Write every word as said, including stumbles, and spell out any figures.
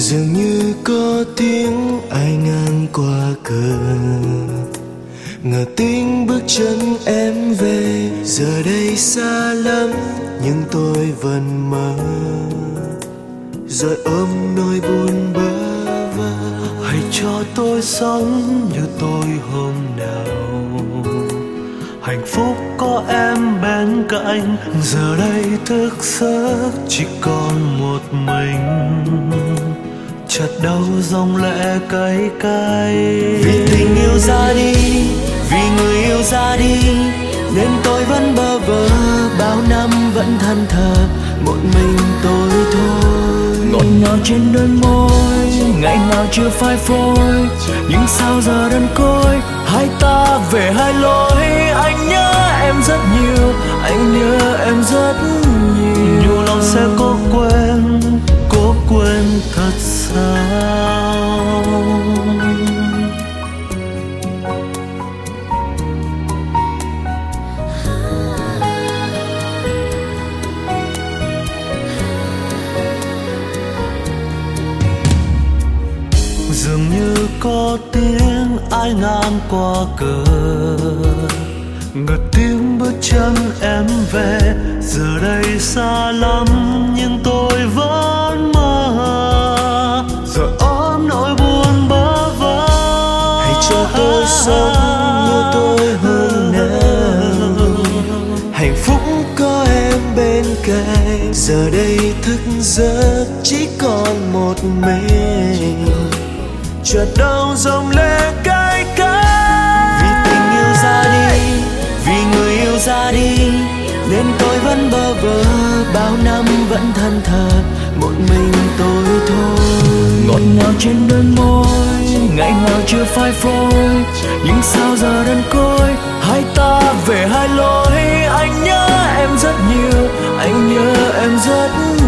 Dường như có tiếng ai ngang qua cửa, ngờ tiếng bước chân em về. Giờ đây xa lắm nhưng tôi vẫn mơ, rồi ôm nỗi buồn bơ vơ. Hãy cho tôi sống như tôi hôm nào, hạnh phúc có em bên cạnh. Giờ đây thức giấc chỉ còn một mình, chợt đau dòng lệ cay cay. Vì tình yêu ra đi, vì người yêu ra đi, nên tôi vẫn bơ vơ. Bao năm vẫn than thở một mình tôi thôi. Ngọt ngào trên đôi môi, ngày nào chưa phai phôi, nhưng sao giờ đơn côi. Hai ta về hai lối, anh nhớ em rất nhiều, anh nhớ em rất nhiều. Nhiều lòng sẽ cố quên, cố quên thật sao. Dường như có tiếng ai ngang qua cửa, ngờ tiếng bước chân em về. Giờ đây xa lắm nhưng tôi vẫn mơ, giờ ôm nỗi buồn bơ vơ. Hãy cho tôi sống như tôi hôm nào, hạnh phúc có em bên cạnh. Giờ đây thức giấc chỉ còn một mình, chợt đau dòng lệ cay cay. Vì tình yêu ra đi, vì người yêu ra đi, nên tôi vẫn bơ vơ. Bao năm vẫn than thở một mình tôi thôi. Ngọt ngào trên đôi môi, ngày nào chưa phai phôi, nhưng sao giờ đơn côi. Hai ta về hai lối, anh nhớ em rất nhiều, anh nhớ em rất nhiều.